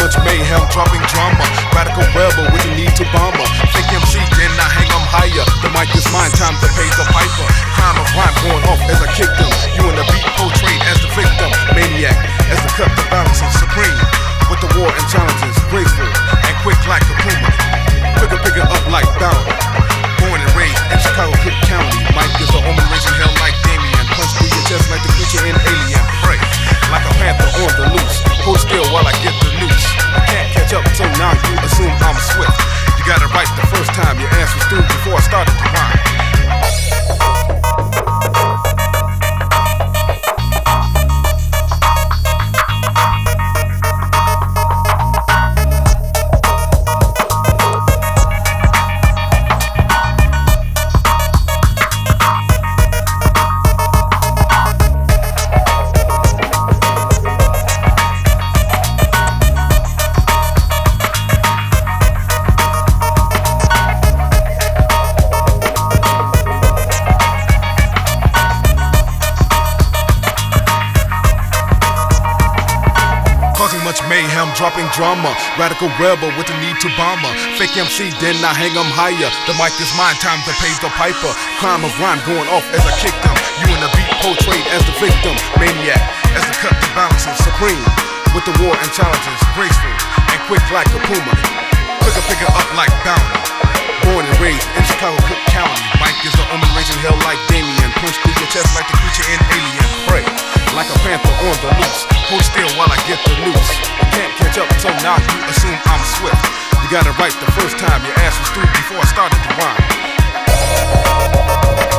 much mayhem, dropping drama. Radical rebel with the need to bomber. Fake MC, then I hang 'em higher. The mic is mine, time to pay the piper. Crime of rhyme going off as I kick them. You and the beat portrayed as the victim. Maniac as the cut the balance is supreme. With the war and challenges, graceful and quick like a puma. Pick it up like bounty. Born and raised in Chicago, Cook County. Mike is the omen raising hell like Damien. Punch through your chest like the creature in Alien. Prey like a panther on the loose. Hold still while I get the noose. I can't catch up, so now you assume I'm swift. You got it right the first time, your answer's through before I started to rhyme. Much mayhem, dropping drama. Radical rebel with the need to bomber. Fake MC, then I hang 'em higher. The mic is mine, time to pay the piper. Crime of rhyme going off as I kick them. You and the beat portrayed as the victim. Maniac as the cut the balance is supreme. With the war and challenges, graceful and quick like a puma. Pick it up like bounty. Born and raised in Chicago, Cook County. Mike is the omen raising hell like Damien. Punch through your chest like the creature in Alien. Prey like a panther on the loose. Hold still while I get the noose. You can't catch up, so now you assume I'm swift. You got it right the first time, your ass was through before I started to rhyme.